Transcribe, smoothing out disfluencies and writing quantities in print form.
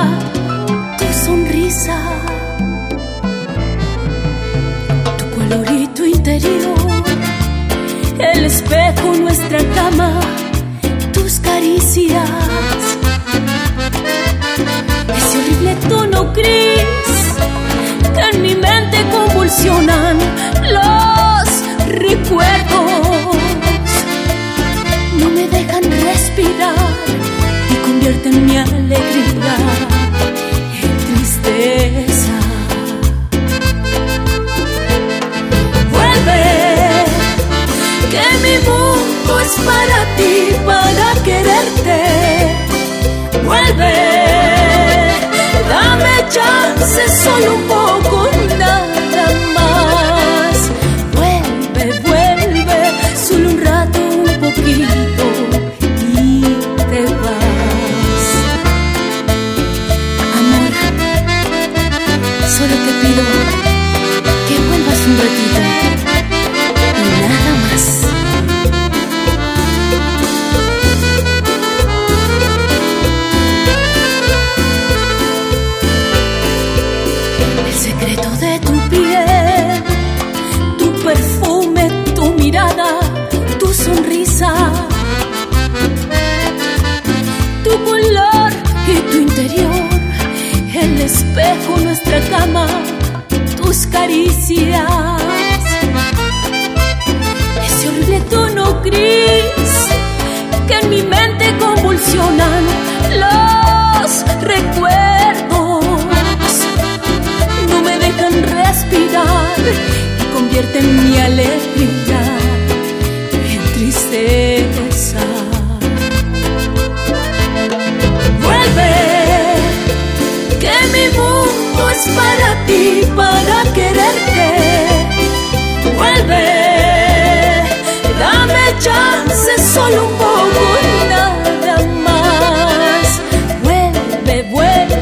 tu sonrisa, tu colorito interior, el espejo, nuestra cama, tus caricias, ese horrible tono gris que en mi mente convulsionan los recuerdos, no me dejan respirar y convierten mi alegría en tristeza. Vuelve, que mi mundo es para ti, para quererte. Vuelve, dame chance, solo un poco, nada más. Vuelve, vuelve, solo un rato, un poquito, y te vas. Amor, solo te pido que vuelvas un ratito y nada más. El secreto de tu piel, tu perfume, tu mirada, tu sonrisa, tu color y tu interior, el espejo, nuestra cama, tus caricias, ese horrible tono gris que en mi mente convulsionan los recuerdos, no me dejan respirar y convierten mi alegría en tristeza. Vuelve, que mi mundo es para ti, para quererte. Vuelve, dame chance, solo un poco y nada más. Vuelve, vuelve,